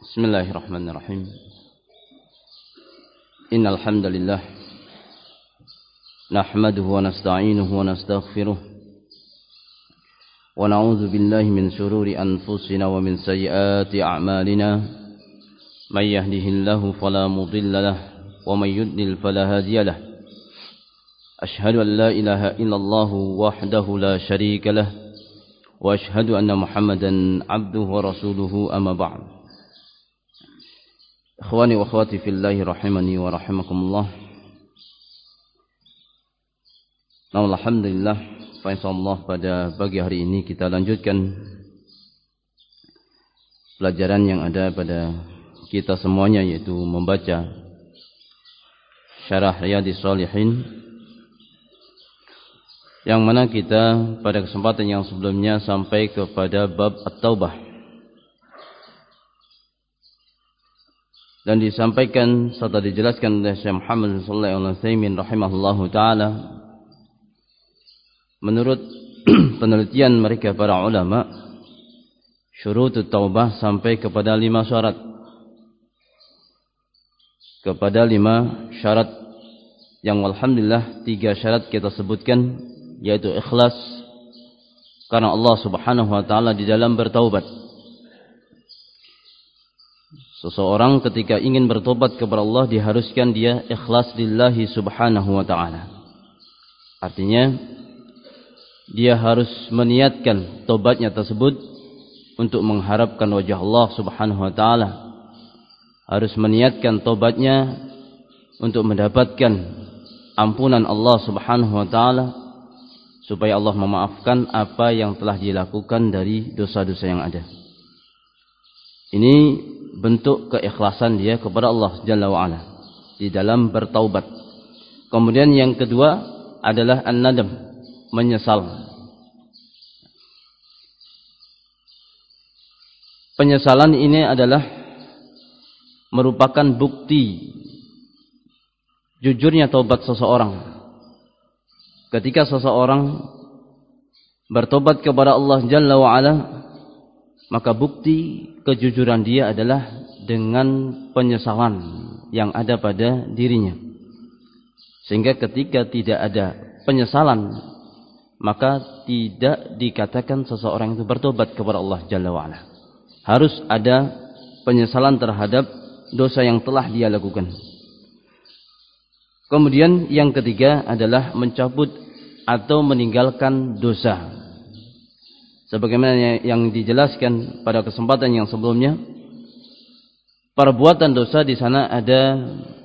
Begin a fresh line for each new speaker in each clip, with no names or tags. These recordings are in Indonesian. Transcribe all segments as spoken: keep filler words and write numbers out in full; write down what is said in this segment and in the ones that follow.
Bismillahirrahmanirrahim. Innal hamdalillah nahmaduhu wa nasta'inuhu wa nastaghfiruh wa na'udzu billahi min shururi anfusina wa min sayyiati a'malina. May yahdihillahu fala mudilla lahu wa may yudlil fala hadiya lahu. Ashhadu an la ilaha illallah wahdahu la syarika lahu wa ashhadu anna Muhammadan 'abduhu wa rasuluhu, amma ba'd. Ikhwani wa akhwati fillahi rahimani wa rahimakumullah. Alhamdulillah, insyaallah pada pagi hari ini kita lanjutkan pelajaran yang ada pada kita semuanya, yaitu membaca Syarah Riyadhis Shalihin, yang mana kita pada kesempatan yang sebelumnya sampai kepada bab At-Taubah. Dan disampaikan serta dijelaskan oleh Syekh Muhammad sallallahu alaihi wasallam rahimahullahu taala, menurut penelitian mereka para ulama, syurutut taubah sampai kepada lima syarat. Kepada lima syarat yang alhamdulillah tiga syarat kita sebutkan, yaitu ikhlas karena Allah Subhanahu wa taala di dalam bertaubat. Seseorang ketika ingin bertobat kepada Allah diharuskan dia ikhlas lillahi subhanahu wa ta'ala. Artinya dia harus meniatkan tobatnya tersebut untuk mengharapkan wajah Allah subhanahu wa ta'ala. Harus meniatkan tobatnya untuk mendapatkan ampunan Allah subhanahu wa ta'ala, supaya Allah memaafkan apa yang telah dilakukan dari dosa-dosa yang ada. Ini bentuk keikhlasan dia kepada Allah Jalla wa'ala di dalam bertaubat. Kemudian yang kedua adalah an-nadam, menyesal. Penyesalan ini adalah merupakan bukti jujurnya taubat seseorang. Ketika seseorang bertobat kepada Allah Jalla wa'ala, maka bukti kejujuran dia adalah dengan penyesalan yang ada pada dirinya. Sehingga ketika tidak ada penyesalan, maka tidak dikatakan seseorang itu bertobat kepada Allah Jalla wa'ala. Harus ada penyesalan terhadap dosa yang telah dia lakukan. Kemudian yang ketiga adalah mencabut atau meninggalkan dosa. Sebagaimana yang dijelaskan pada kesempatan yang sebelumnya, perbuatan dosa di sana ada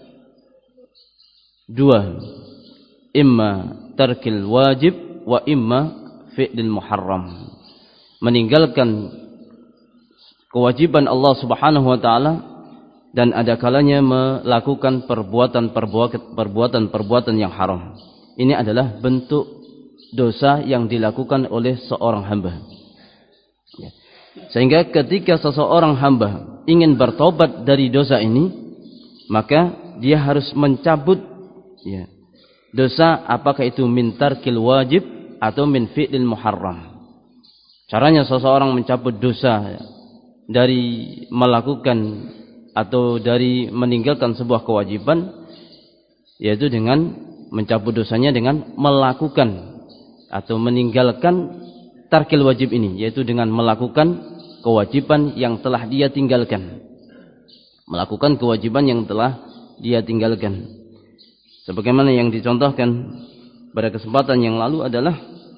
dua, imma tarkil wajib wa imma fi'lil muharram. Meninggalkan kewajiban Allah Subhanahu wa taala, dan ada kalanya melakukan perbuatan-perbuatan yang haram. Ini adalah bentuk dosa yang dilakukan oleh seorang hamba. Sehingga ketika seseorang hamba ingin bertobat dari dosa ini, maka dia harus mencabut ya, dosa, apakah itu min tarkil wajib atau min fi'lil muharram. Caranya seseorang mencabut dosa dari melakukan atau dari meninggalkan sebuah kewajiban, yaitu dengan mencabut dosanya dengan melakukan atau meninggalkan tarkil wajib ini, yaitu dengan melakukan kewajiban yang telah dia tinggalkan. Melakukan kewajiban yang telah dia tinggalkan. Sebagaimana yang dicontohkan pada kesempatan yang lalu adalah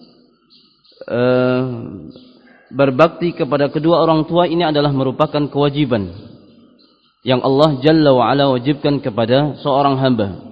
uh, berbakti kepada kedua orang tua. Ini adalah merupakan kewajiban yang Allah Jalla wa'ala wajibkan kepada seorang hamba.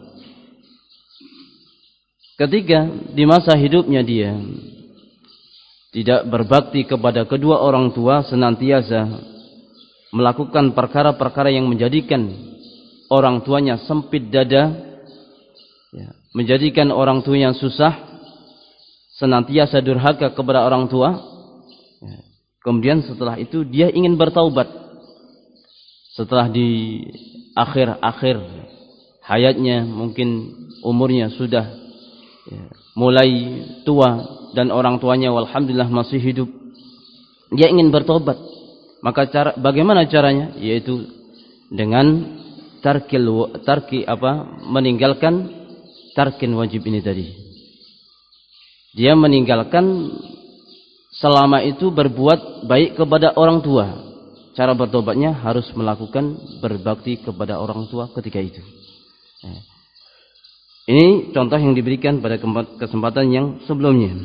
Ketika di masa hidupnya dia tidak berbakti kepada kedua orang tua, senantiasa melakukan perkara-perkara yang menjadikan orang tuanya sempit dada, menjadikan orang tuanya susah, senantiasa durhaka kepada orang tua. Kemudian setelah itu dia ingin bertaubat. Setelah di akhir-akhir hayatnya, mungkin umurnya sudah ya, mulai tua dan orang tuanya walhamdulillah masih hidup, dia ingin bertobat, Maka cara, bagaimana caranya? Yaitu dengan tarkil tarki apa? meninggalkan tarkin wajib ini tadi. Dia meninggalkan selama itu berbuat baik kepada orang tua. Cara bertobatnya harus melakukan berbakti kepada orang tua ketika itu. Ini contoh yang diberikan pada kesempatan yang sebelumnya.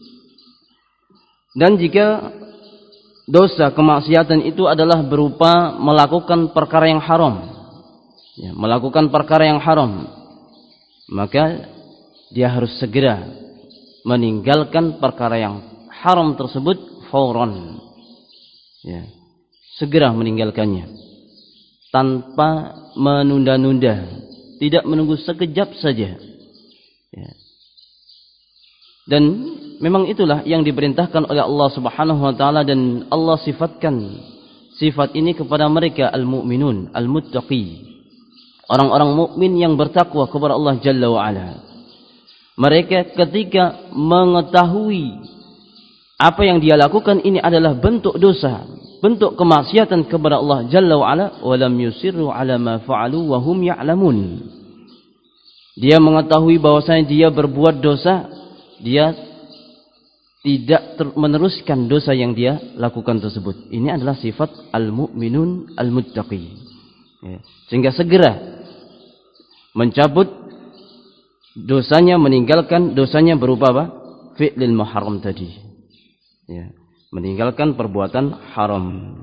Dan jika dosa kemaksiatan itu adalah berupa melakukan perkara yang haram, ya, melakukan perkara yang haram, maka dia harus segera meninggalkan perkara yang haram tersebut fauran, ya, segera meninggalkannya tanpa menunda-nunda, tidak menunggu sekejap saja, ya. Dan memang itulah yang diperintahkan oleh Allah Subhanahu wa taala, dan Allah sifatkan sifat ini kepada mereka al-mu'minun, al-muttaqi, orang-orang mukmin yang bertakwa kepada Allah Jalla wa Ala. Mereka ketika mengetahui apa yang dia lakukan ini adalah bentuk dosa, bentuk kemaksiatan kepada Allah Jalla wa Ala, wa lam yusirru ala ma fa'alu wa hum ya'lamun. Dia mengetahui bahwasanya dia berbuat dosa, dia tidak meneruskan dosa yang dia lakukan tersebut. Ini adalah sifat al-mu'minun al-muttaqi, ya. Sehingga segera mencabut dosanya, meninggalkan dosanya berupa apa? Fi'lil muharram tadi, ya. Meninggalkan perbuatan haram.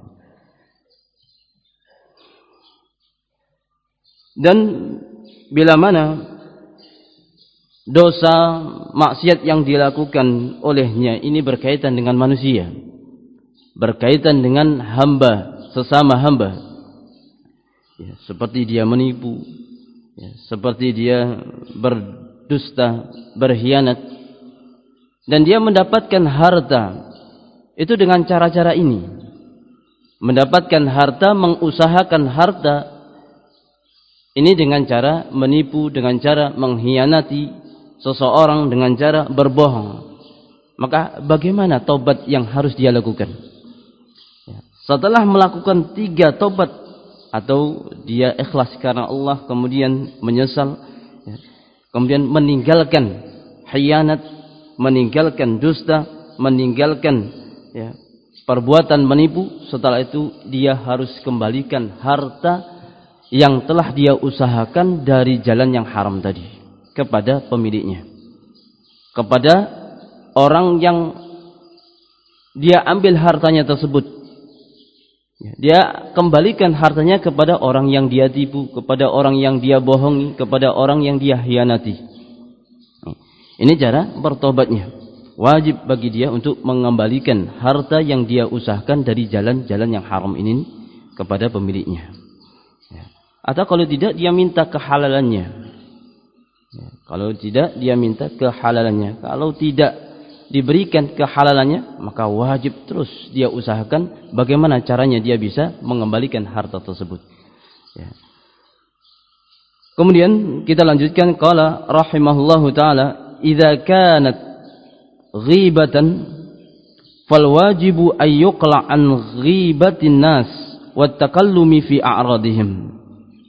Dan bila mana dosa maksiat yang dilakukan olehnya ini berkaitan dengan manusia, berkaitan dengan hamba, sesama hamba, ya, seperti dia menipu, ya, seperti dia berdusta, berkhianat, dan dia mendapatkan harta itu dengan cara-cara ini, mendapatkan harta, mengusahakan harta ini dengan cara menipu, dengan cara mengkhianati seseorang, dengan cara berbohong. Maka bagaimana tobat yang harus dia lakukan? Setelah melakukan tiga tobat, atau dia ikhlas karena Allah, kemudian menyesal, kemudian meninggalkan khianat, meninggalkan dusta, meninggalkan, ya, perbuatan menipu, setelah itu dia harus kembalikan harta yang telah dia usahakan dari jalan yang haram tadi kepada pemiliknya, kepada orang yang dia ambil hartanya tersebut. Dia kembalikan hartanya kepada orang yang dia tipu, kepada orang yang dia bohongi, kepada orang yang dia hianati. Ini cara bertobatnya. Wajib bagi dia untuk mengembalikan harta yang dia usahakan dari jalan-jalan yang haram ini kepada pemiliknya. Atau kalau tidak, dia minta kehalalannya. Ya, kalau tidak, dia minta kehalalannya. Kalau tidak diberikan kehalalannya, maka wajib terus dia usahakan bagaimana caranya dia bisa mengembalikan harta tersebut, ya. Kemudian kita lanjutkan, qala rahimahullahu taala, idza kanat ghibatan fal wajibu ay yuqla an ghibatin nas wat takallumi fi a'radihim.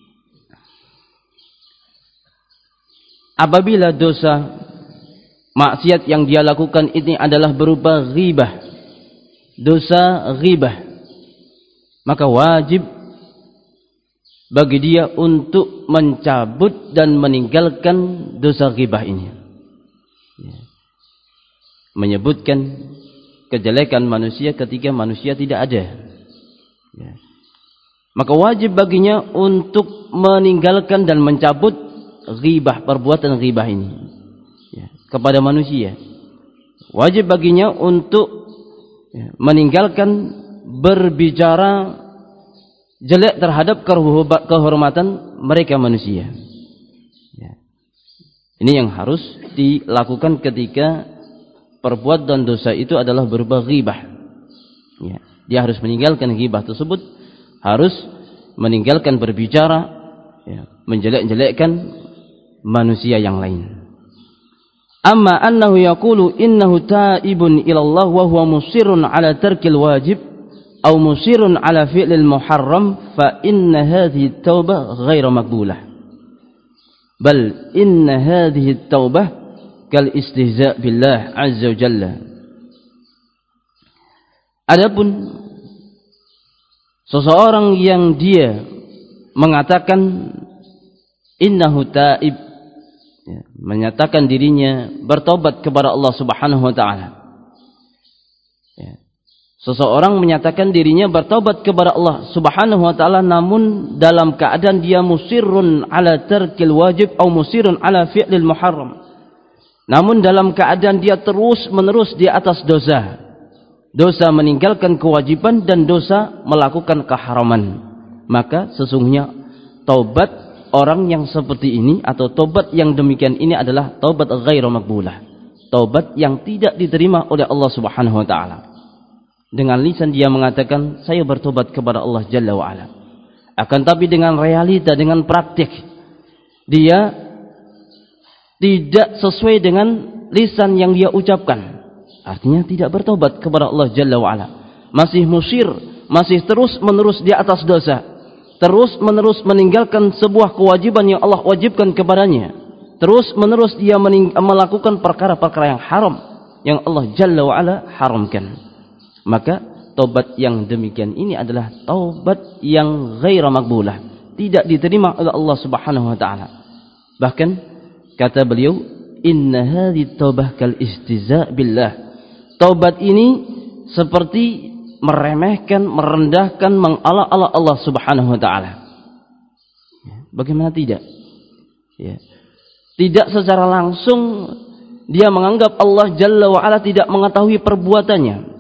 Apabila dosa maksiat yang dia lakukan ini adalah berupa ghibah, dosa ghibah, maka wajib bagi dia untuk mencabut dan meninggalkan dosa ghibah ini, ya. Menyebutkan kejelekan manusia ketika manusia tidak ada, ya. Maka wajib baginya untuk meninggalkan dan mencabut ghibah, perbuatan ghibah ini, ya, kepada manusia. Wajib baginya untuk, ya, meninggalkan berbicara jelek terhadap kehormatan mereka manusia, ya. Ini yang harus dilakukan ketika perbuatan dosa itu adalah berupa ghibah, ya. Dia harus meninggalkan ghibah tersebut, harus meninggalkan berbicara, ya, menjelek-jelekkan manusia yang lain. Amma annahu yaqulu innahu taibun ila Allah wa huwa musirrun ala tarkil wajib, aw musirun ala fi'lil muharram fa inna hadhihi at-taubah ghairu maqbulah. Bal inna hadhihi at-taubah kal istihza' billah azza wa jalla. Adapun seseorang yang dia mengatakan innahu taib, ya, menyatakan dirinya bertobat kepada Allah Subhanahu wa taala. Ya. Seseorang menyatakan dirinya bertobat kepada Allah Subhanahu wa taala namun dalam keadaan dia musirrun ala tarkil wajib atau musirrun ala fi'lil muharram. Namun dalam keadaan dia terus-menerus di atas dosa. Dosa meninggalkan kewajiban dan dosa melakukan keharaman. Maka sesungguhnya taubat orang yang seperti ini atau taubat yang demikian ini adalah taubat ghairu maqbulah. Taubat yang tidak diterima oleh Allah Subhanahu wa taala. Dengan lisan dia mengatakan saya bertobat kepada Allah Jalla wa ala. Akan tapi dengan realita, dengan praktik dia tidak sesuai dengan lisan yang dia ucapkan. Artinya tidak bertobat kepada Allah Jalla wa ala. Masih musir, masih terus menerus di atas dosa. Terus menerus meninggalkan sebuah kewajiban yang Allah wajibkan kepadanya. Terus menerus dia melakukan perkara-perkara yang haram yang Allah Jalla wa ala haramkan. Maka taubat yang demikian ini adalah taubat yang ghairu maqbulah, tidak diterima oleh Allah Subhanahu wa taala. Bahkan kata beliau, inna hadhihi taubah kal istihza' billah. Taubat ini seperti meremehkan, merendahkan, mengala-ala Allah Subhanahu wa taala. Bagaimana tidak? Ya. Tidak secara langsung dia menganggap Allah Jalla wa ala tidak mengetahui perbuatannya.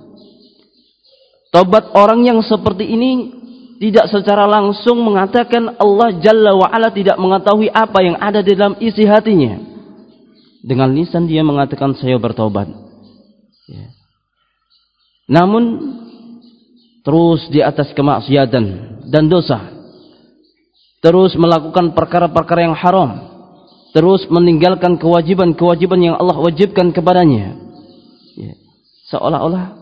Taubat orang yang seperti ini tidak secara langsung mengatakan Allah Jalla wa ala tidak mengetahui apa yang ada di dalam isi hatinya. Dengan lisan dia mengatakan saya bertobat. Ya. Namun terus di atas kemaksiatan dan dosa. Terus melakukan perkara-perkara yang haram. Terus meninggalkan kewajiban-kewajiban yang Allah wajibkan kepadanya. Ya. Seolah-olah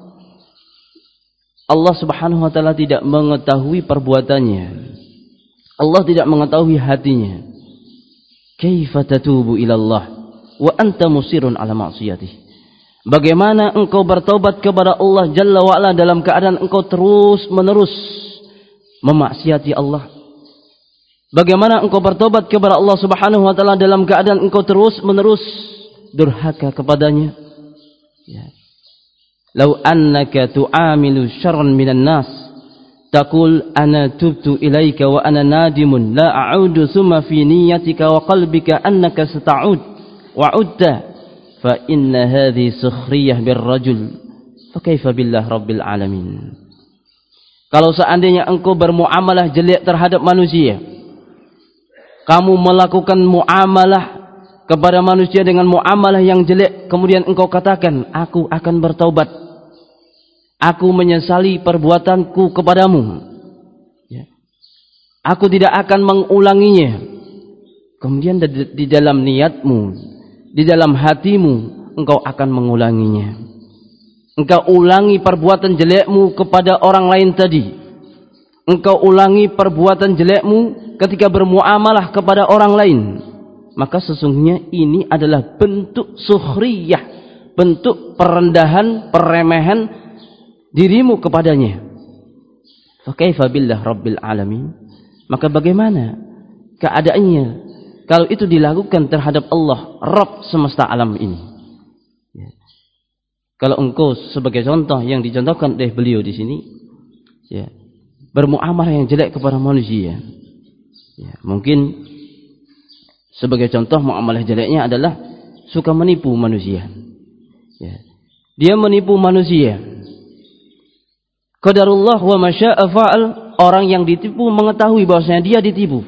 Allah Subhanahu wa taala tidak mengetahui perbuatannya. Allah tidak mengetahui hatinya. Kaifa tatubu ila Allah wa anta musirun ala ma'siyatih. Bagaimana engkau bertobat kepada Allah Jalla wa ala dalam keadaan engkau terus-menerus memaksiati Allah? Bagaimana engkau bertobat kepada Allah Subhanahu wa taala dalam keadaan engkau terus-menerus durhaka kepadanya? Ya. Lau annaka tu'amilu syarran minan nas taqul ana tubtu ilaika wa ana nadimun la a'udu thumma fi niyyatika wa qalbika annaka sata'ud wa 'udta fa inna hadhihi sukhriyah birrajul fa kaifa billah rabbil alamin. Kalau seandainya engkau bermuamalah jelek terhadap manusia, kamu melakukan muamalah kepada manusia dengan muamalah yang jelek, kemudian engkau katakan aku akan bertaubat, aku menyesali perbuatanku kepadamu, ya. Aku tidak akan mengulanginya. Kemudian di, di dalam niatmu, di dalam hatimu, engkau akan mengulanginya. Engkau ulangi perbuatan jelekmu kepada orang lain tadi. Engkau ulangi perbuatan jelekmu ketika bermuamalah kepada orang lain. Maka sesungguhnya ini adalah bentuk sukhriyah, bentuk perendahan, peremehan dirimu kepadanya. Fa kaifa billah rabbil alamin. Maka bagaimana keadaannya kalau itu dilakukan terhadap Allah, Rabb semesta alam ini? Ya. Kalau engkau sebagai contoh yang dicontohkan oleh beliau di sini, ya, bermuamalah yang jelek kepada manusia, ya, mungkin sebagai contoh muamalah jeleknya adalah suka menipu manusia. Ya. Dia menipu manusia. Qadarullah wa masya'a fa'al. Orang yang ditipu mengetahui bahwasanya dia ditipu.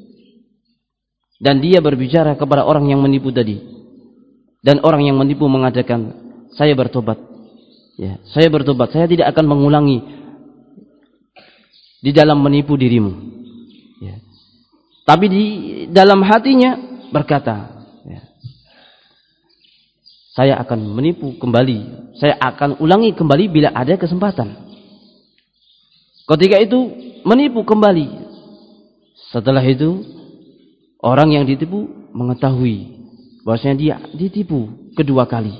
Dan dia berbicara kepada orang yang menipu tadi. Dan orang yang menipu mengatakan, saya bertobat. Ya, saya bertobat. Saya tidak akan mengulangi di dalam menipu dirimu. Ya. Tapi di dalam hatinya berkata, ya, saya akan menipu kembali. Saya akan ulangi kembali bila ada kesempatan. Ketika itu menipu kembali. Setelah itu orang yang ditipu mengetahui bahwasanya dia ditipu kedua kali.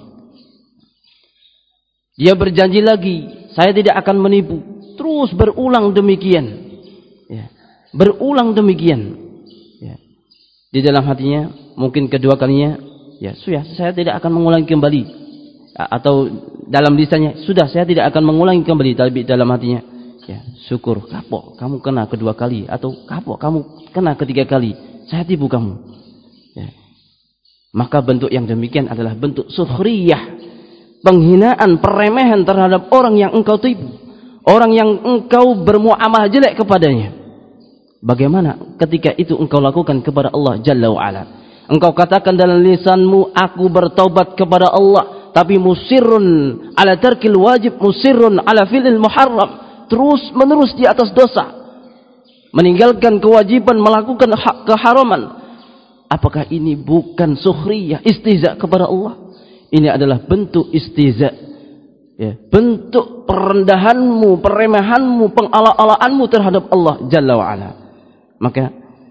Dia berjanji lagi, saya tidak akan menipu. Terus berulang demikian. Ya. Berulang demikian. Ya. Di dalam hatinya mungkin kedua kalinya, ya sudah, saya tidak akan mengulangi kembali. Atau dalam lisannya, sudah saya tidak akan mengulangi kembali. Tapi dalam hatinya, ya syukur, kapok kamu kena kedua kali. Atau kapok kamu kena ketiga kali. Saya tipu kamu. Ya. Maka bentuk yang demikian adalah bentuk sukhriyah. Penghinaan, peremehan terhadap orang yang engkau tipu. Orang yang engkau bermuamalah jelek kepadanya. Bagaimana ketika itu engkau lakukan kepada Allah Jalla wa'ala? Engkau katakan dalam lisanmu, aku bertaubat kepada Allah, tapi musirrun ala tarkil wajib, musirrun ala fi'lil muharram. Terus menerus di atas dosa, meninggalkan kewajiban, melakukan hak keharaman. Apakah ini bukan sukhriyah, istihza kepada Allah? Ini adalah bentuk istihza, ya, bentuk perendahanmu, peremehanmu, pengala-alaanmu terhadap Allah Jalla wa'ala. Maka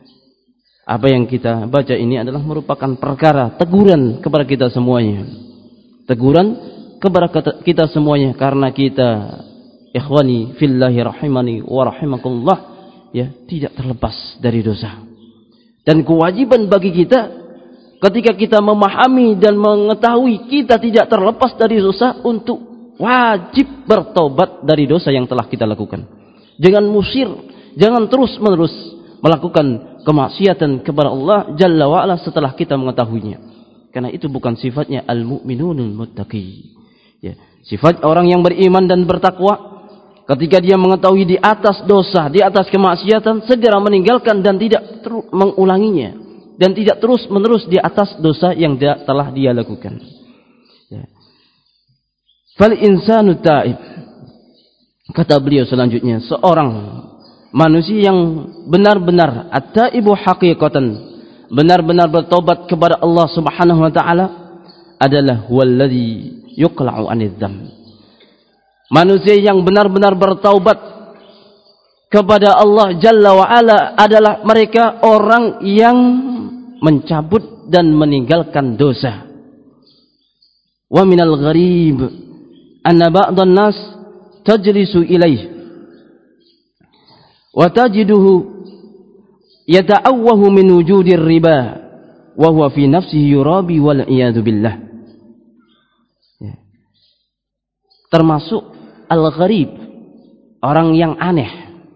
apa yang kita baca ini adalah merupakan perkara teguran kepada kita semuanya. Teguran kepada kita semuanya, karena kita, ikhwani fillahi rahimani wa rahimakumullah, ya, tidak terlepas dari dosa. Dan kewajiban bagi kita ketika kita memahami dan mengetahui kita tidak terlepas dari dosa, untuk wajib bertobat dari dosa yang telah kita lakukan. Jangan musir, jangan terus-menerus melakukan kemaksiatan kepada Allah Jalla wa'ala setelah kita mengetahuinya. Karena itu bukan sifatnya al-mu'minunul muttaqi. Ya, sifat orang yang beriman dan bertakwa, ketika dia mengetahui di atas dosa, di atas kemaksiatan, segera meninggalkan dan tidak terus mengulanginya, dan tidak terus menerus di atas dosa yang dia, telah dia lakukan. Ya. Fal insanu ta'ib, kata beliau selanjutnya, seorang manusia yang benar-benar at-taibu haqiqatan, benar-benar bertobat kepada Allah Subhanahu wa taala, adalah huwallazi yuqla'u 'anidz dzam. Manusia yang benar-benar bertaubat kepada Allah Jalla wa Ala adalah mereka orang yang mencabut dan meninggalkan dosa. Wa minal gharib anna ba'dhan nas tajlisu ilaih wa tajiduhu yata'awwahu min wujudir riba wa huwa fi nafsihi yurabi wal iyadu billah. Ya. Termasuk al-gharib, orang yang aneh.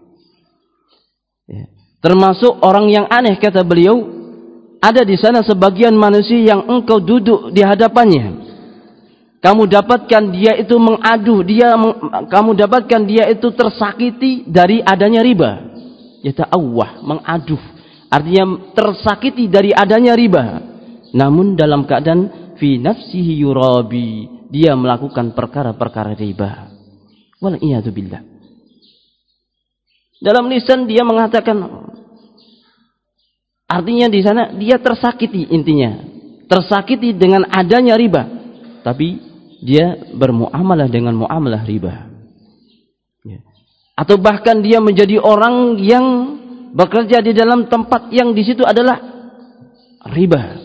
Ya. Termasuk orang yang aneh, kata beliau, ada di sana sebagian manusia yang engkau duduk di hadapannya, kamu dapatkan dia itu mengaduh, dia kamu dapatkan dia itu tersakiti dari adanya riba. Yata'awwah, mengaduh, artinya tersakiti dari adanya riba. Namun dalam keadaan fi nafsihi yurabi, dia melakukan perkara-perkara riba. Wal iyadu billah. Dalam lisan dia mengatakan, artinya di sana dia tersakiti, intinya tersakiti dengan adanya riba, tapi dia bermuamalah dengan muamalah riba. Ya. Atau bahkan dia menjadi orang yang bekerja di dalam tempat yang di situ adalah riba.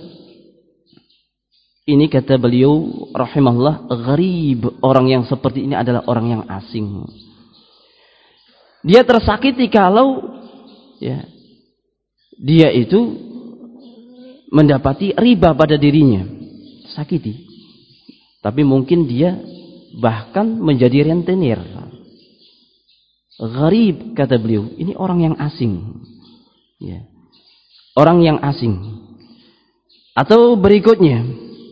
Ini kata beliau rahimahullah, gharib, orang yang seperti ini adalah orang yang asing. Dia tersakiti kalau ya, dia itu mendapati riba pada dirinya, sakiti. Tapi mungkin dia bahkan menjadi rentenir. Gharib, kata beliau, ini orang yang asing. Ya. Orang yang asing. Atau berikutnya,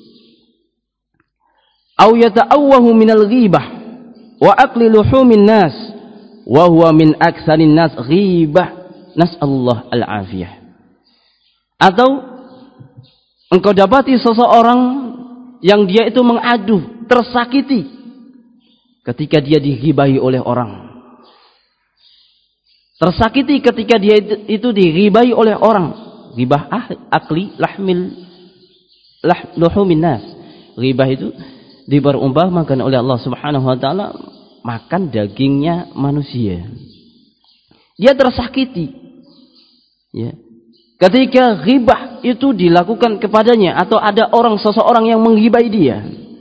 au yata'awwahu minal ghibah wa akli luhumin nas wa huwa min aktsarin nas ghibah, nas'alullah al-afiyah. Atau engkau dapati seseorang yang dia itu mengaduh, tersakiti ketika dia dighibahi oleh orang. Tersakiti ketika dia itu, itu dighibahi oleh orang. Ghibah akli lahmil lah, luhumin nas. Ghibah itu diperumpamakan oleh Allah Subhanahu wa taala makan dagingnya manusia. Dia tersakiti. Ya. Ketika ghibah itu dilakukan kepadanya atau ada orang seseorang yang menghibai dia.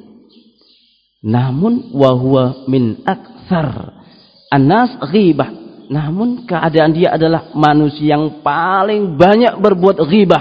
Namun wahwa min aktsar annas ghibah. Namun keadaan dia adalah manusia yang paling banyak berbuat ghibah.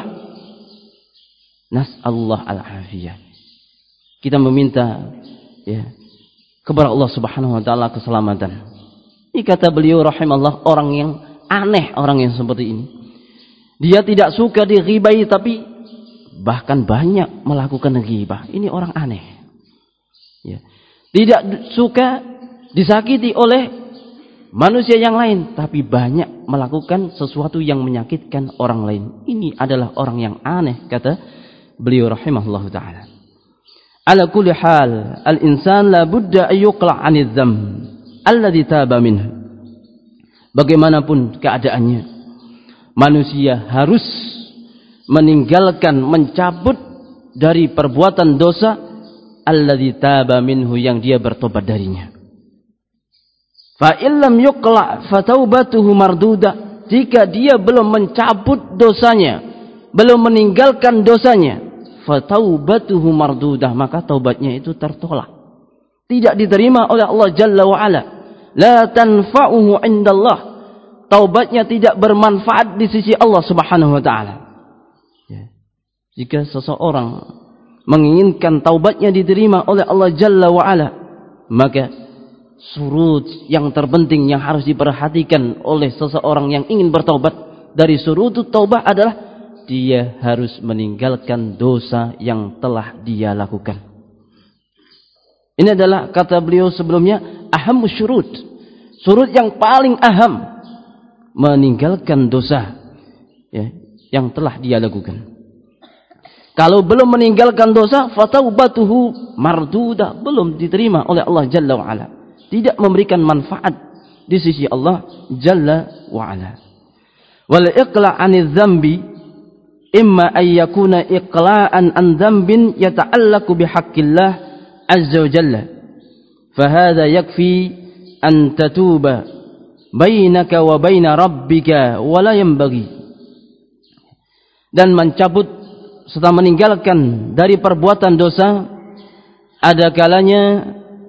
Nas'alullah al-afiyah. Kita meminta ya kepada Allah Subhanahu wa taala keselamatan. Ini kata beliau rahimallah, orang yang aneh, orang yang seperti ini. Dia tidak suka dighibai tapi bahkan banyak melakukan ghibah. Ini orang aneh. Ya. Tidak suka disakiti oleh manusia yang lain tapi banyak melakukan sesuatu yang menyakitkan orang lain. Ini adalah orang yang aneh, kata beliau rahimahullah taala. Ala kulli hal, al-insan la budda an yuqla' 'anil dzamb alladhi taba minhu. Bagaimanapun keadaannya, manusia harus meninggalkan, mencabut dari perbuatan dosa alladzi taba minhu, yang dia bertobat darinya. Fa illam yuqla' fa taubatuhu marduda. Jika dia belum mencabut dosanya, belum meninggalkan dosanya, fa taubatuhu mardudah, maka taubatnya itu tertolak, tidak diterima oleh Allah Jalla wa Ala. La tanfa'uhu 'indallah. Taubatnya tidak bermanfaat di sisi Allah Subhanahu wa taala. Ya. Jika seseorang menginginkan taubatnya diterima oleh Allah Jalla wa Ala, maka surut yang terpenting yang harus diperhatikan oleh seseorang yang ingin bertaubat dari surut taubah adalah dia harus meninggalkan dosa yang telah dia lakukan. Ini adalah kata beliau sebelumnya, ahammu syurut. Surut yang paling aham, meninggalkan dosa ya, yang telah dia lakukan. Kalau belum meninggalkan dosa, fataubatuhu mardudah, belum diterima oleh Allah Jalla wa Ala. Tidak memberikan manfaat di sisi Allah Jalla wa Ala. Wal iqla' 'anil dzambi imma an yakuna iqla'an an dzambin yata'allaqu bihaqqillah azza wa jalla. Fa hadha yakfi an tatuba bainaka wa baina rabbika wa la yanbaghi. Dan mencabut serta meninggalkan dari perbuatan dosa, ada kalanya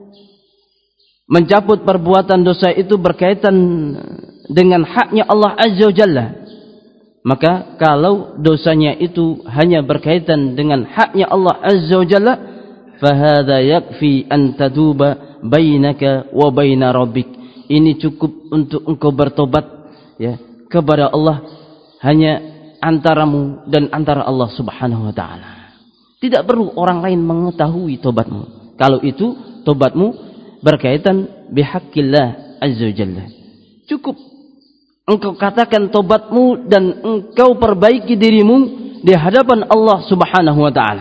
mencabut perbuatan dosa itu berkaitan dengan haknya Allah Azza wa Jalla. Maka kalau dosanya itu hanya berkaitan dengan haknya Allah Azza wa Jalla, fahadha yakfi an taduba bainaka wa baina rabbik. Ini cukup untuk engkau bertobat ya kepada Allah, hanya antaramu dan antara Allah Subhanahu wa taala. Tidak perlu orang lain mengetahui tobatmu. Kalau itu tobatmu berkaitan bihaqqillah azza jalla. Cukup engkau katakan tobatmu dan engkau perbaiki dirimu di hadapan Allah Subhanahu wa taala.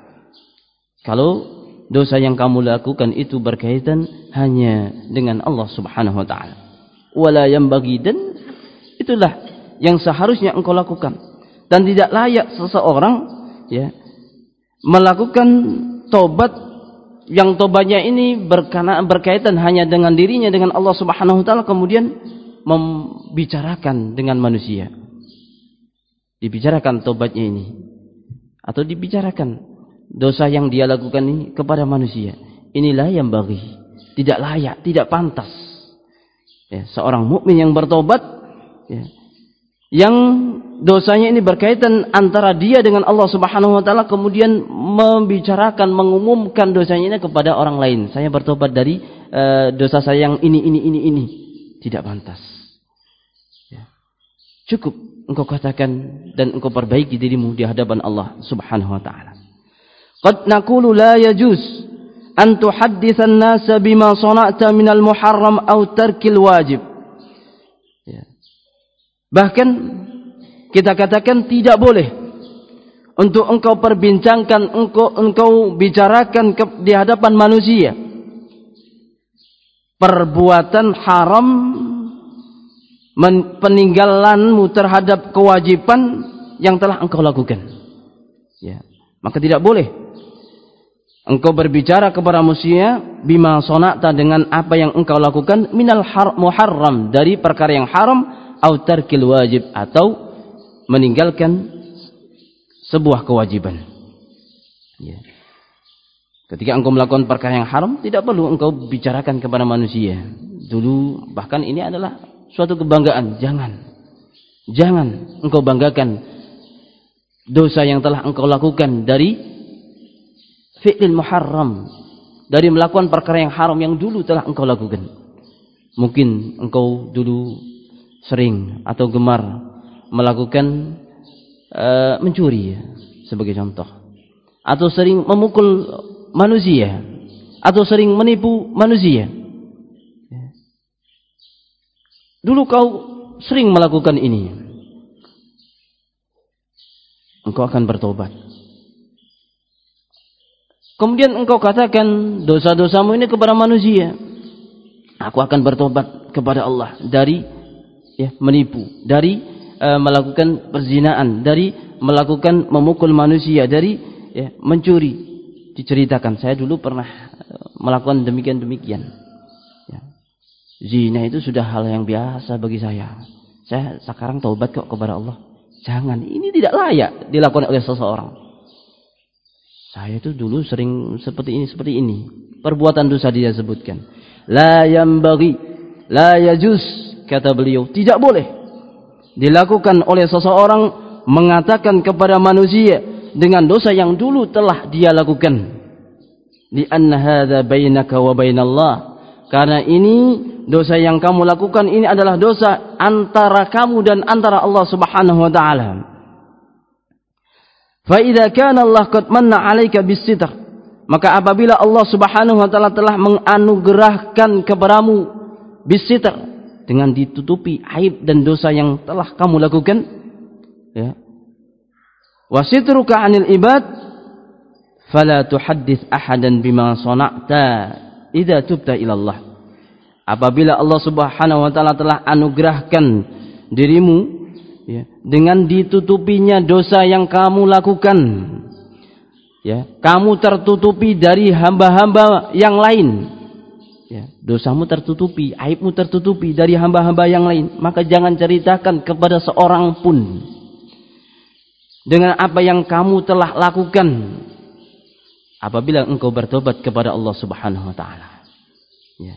Kalau dosa yang kamu lakukan itu berkaitan hanya dengan Allah Subhanahu wa taala, wala yanbaghi, dan itulah yang seharusnya engkau lakukan, dan tidak layak seseorang ya melakukan tobat yang tobatnya ini berkaitan hanya dengan dirinya, dengan Allah Subhanahu wa taala, kemudian membicarakan dengan manusia. Dibicarakan tobatnya ini atau dibicarakan dosa yang dia lakukan ini kepada manusia. Inilah yang bagi, tidak layak, tidak pantas. Ya, seorang mukmin yang bertobat ya, yang dosanya ini berkaitan antara dia dengan Allah Subhanahu wa taala, kemudian membicarakan, mengumumkan dosanya ini kepada orang lain. Saya bertobat dari uh, dosa saya yang ini ini ini ini. Tidak pantas. Ya. Cukup engkau katakan dan engkau perbaiki dirimu di hadapan Allah Subhanahu wa taala. Qad naqulu la yajuz an tuhadditsa an-nasa bima sana'ta minal muharram aw tarkil wajib. Ya. Bahkan kita katakan tidak boleh untuk engkau perbincangkan, engkau engkau bicarakan ke, di hadapan manusia perbuatan haram, men, peninggalanmu terhadap kewajiban yang telah engkau lakukan. Ya. Maka tidak boleh engkau berbicara kepada manusia bima sonata, dengan apa yang engkau lakukan minal har muharram, dari perkara yang haram, atau tarkil wajib, atau meninggalkan sebuah kewajiban. Ya. Ketika engkau melakukan perkara yang haram, tidak perlu engkau bicarakan kepada manusia. Dulu bahkan ini adalah suatu kebanggaan. Jangan. Jangan engkau banggakan dosa yang telah engkau lakukan dari fi'lil muharram, dari melakukan perkara yang haram yang dulu telah engkau lakukan. Mungkin engkau dulu sering atau gemar melakukan uh, mencuri sebagai contoh, atau sering memukul manusia, atau sering menipu manusia. Dulu kau sering melakukan ini. Engkau akan bertobat. Kemudian engkau katakan dosa-dosamu ini kepada manusia. Aku akan bertobat kepada Allah dari ya, menipu, dari uh, melakukan perzinaan, dari melakukan memukul manusia, dari ya, mencuri. Diceritakan, saya dulu pernah melakukan demikian-demikian. Ya. Zina itu sudah hal yang biasa bagi saya. Saya sekarang taubat kok kepada Allah. Jangan, ini tidak layak dilakukan oleh seseorang. Saya itu dulu sering seperti ini, seperti ini. Perbuatan dosa dia sebutkan. La yambaghi, la yajuz, kata beliau. Tidak boleh dilakukan oleh seseorang mengatakan kepada manusia dengan dosa yang dulu telah dia lakukan. Li'anna hadza bainaka wa bainallah. Karena ini dosa yang kamu lakukan ini adalah dosa antara kamu dan antara Allah Subhanahu wa taala. Fa idza kana Allah qad manna 'alaika bis-sitr, maka apabila Allah Subhanahu wa taala telah menganugerahkan kepadamu bis-sitr, dengan ditutupi aib dan dosa yang telah kamu lakukan, ya. Wa sitruka 'anil ibad fala tuhaddits ahadan bima sana'ta idza tubta ila Allah. Apabila Allah Subhanahu wa taala telah anugerahkan dirimu ya, dengan ditutupinya dosa yang kamu lakukan, ya, kamu tertutupi dari hamba-hamba yang lain, ya, dosamu tertutupi, aibmu tertutupi dari hamba-hamba yang lain, maka jangan ceritakan kepada seorang pun dengan apa yang kamu telah lakukan apabila engkau bertobat kepada Allah Subhanahu wa taala. Ya.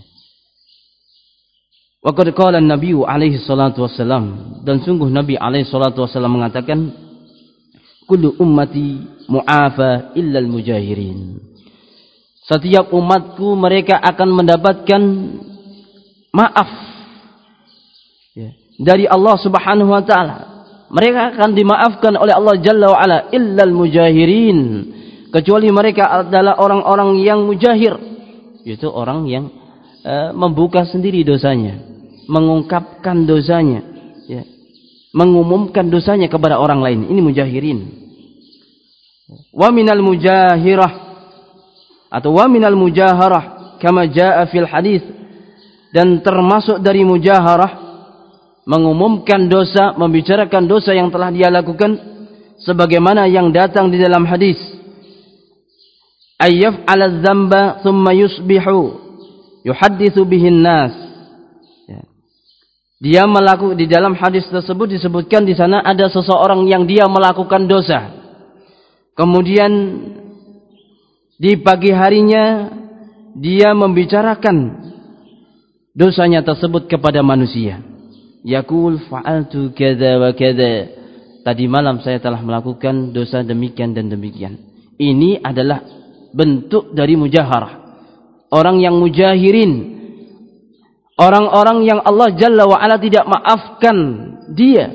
Wa qad qala an-nabiy alaihi salatu wassalam, dan sungguh Nabi alaihi salatu wassalam mengatakan, kullu ummati mu'afa illa al-mujahirin. Setiap umatku mereka akan mendapatkan maaf ya, dari Allah Subhanahu wa taala. Mereka akan dimaafkan oleh Allah Jalla wa Ala illa al-mujahirin, kecuali mereka adalah orang-orang yang mujahir, yaitu orang yang uh, membuka sendiri dosanya, mengungkapkan dosanya, ya, mengumumkan dosanya kepada orang lain. Ini mujahirin. Wa minal mujahirah atau wa minal mujaharah kama jaa fil hadis, dan termasuk dari mujaharah mengumumkan dosa, membicarakan dosa yang telah dia lakukan, sebagaimana yang datang di dalam hadis, ayyaf 'ala dzamba thumma yusbihu yuhadditsu bihin nas. Ya. Dia melakukan, di dalam hadis tersebut disebutkan di sana ada seseorang yang dia melakukan dosa, kemudian di pagi harinya dia membicarakan dosanya tersebut kepada manusia. Yaqul fa'altu kadza wa kadza. Tadi malam saya telah melakukan dosa demikian dan demikian. Ini adalah bentuk dari mujaharah. Orang yang mujahirin, orang-orang yang Allah Jalla wa Ala tidak maafkan dia.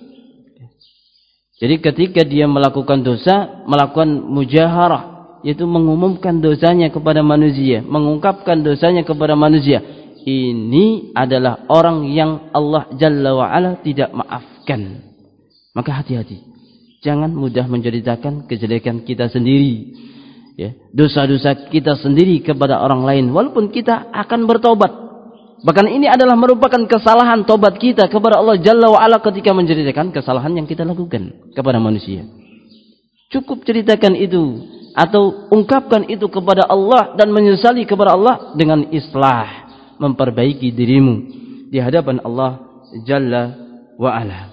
Jadi ketika dia melakukan dosa, melakukan mujaharah, yaitu mengumumkan dosanya kepada manusia, mengungkapkan dosanya kepada manusia, ini adalah orang yang Allah Jalla wa Ala tidak maafkan. Maka hati-hati, jangan mudah menceritakan kejelekan kita sendiri, ya, dosa-dosa kita sendiri kepada orang lain, walaupun kita akan bertobat. Bahkan ini adalah merupakan kesalahan tobat kita kepada Allah Jalla wa Ala ketika menceritakan kesalahan yang kita lakukan kepada manusia. Cukup ceritakan itu atau ungkapkan itu kepada Allah dan menyesali kepada Allah dengan islah, memperbaiki dirimu di hadapan Allah Jalla wa ala.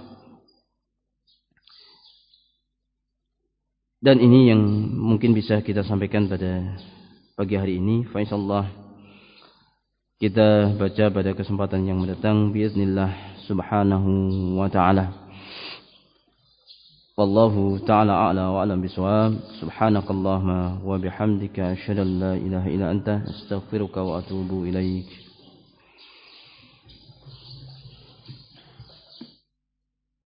Dan ini yang mungkin bisa kita sampaikan pada pagi hari ini. Fa insyaallah kita baca pada kesempatan yang mendatang biiznillah subhanahu wa ta'ala. Wallahu ta'ala a'la wa a'lam bisawab. Subhanakallahumma wa bihamdika asyhadu an la ilaha illa anta astaghfiruka wa atubu ilaik.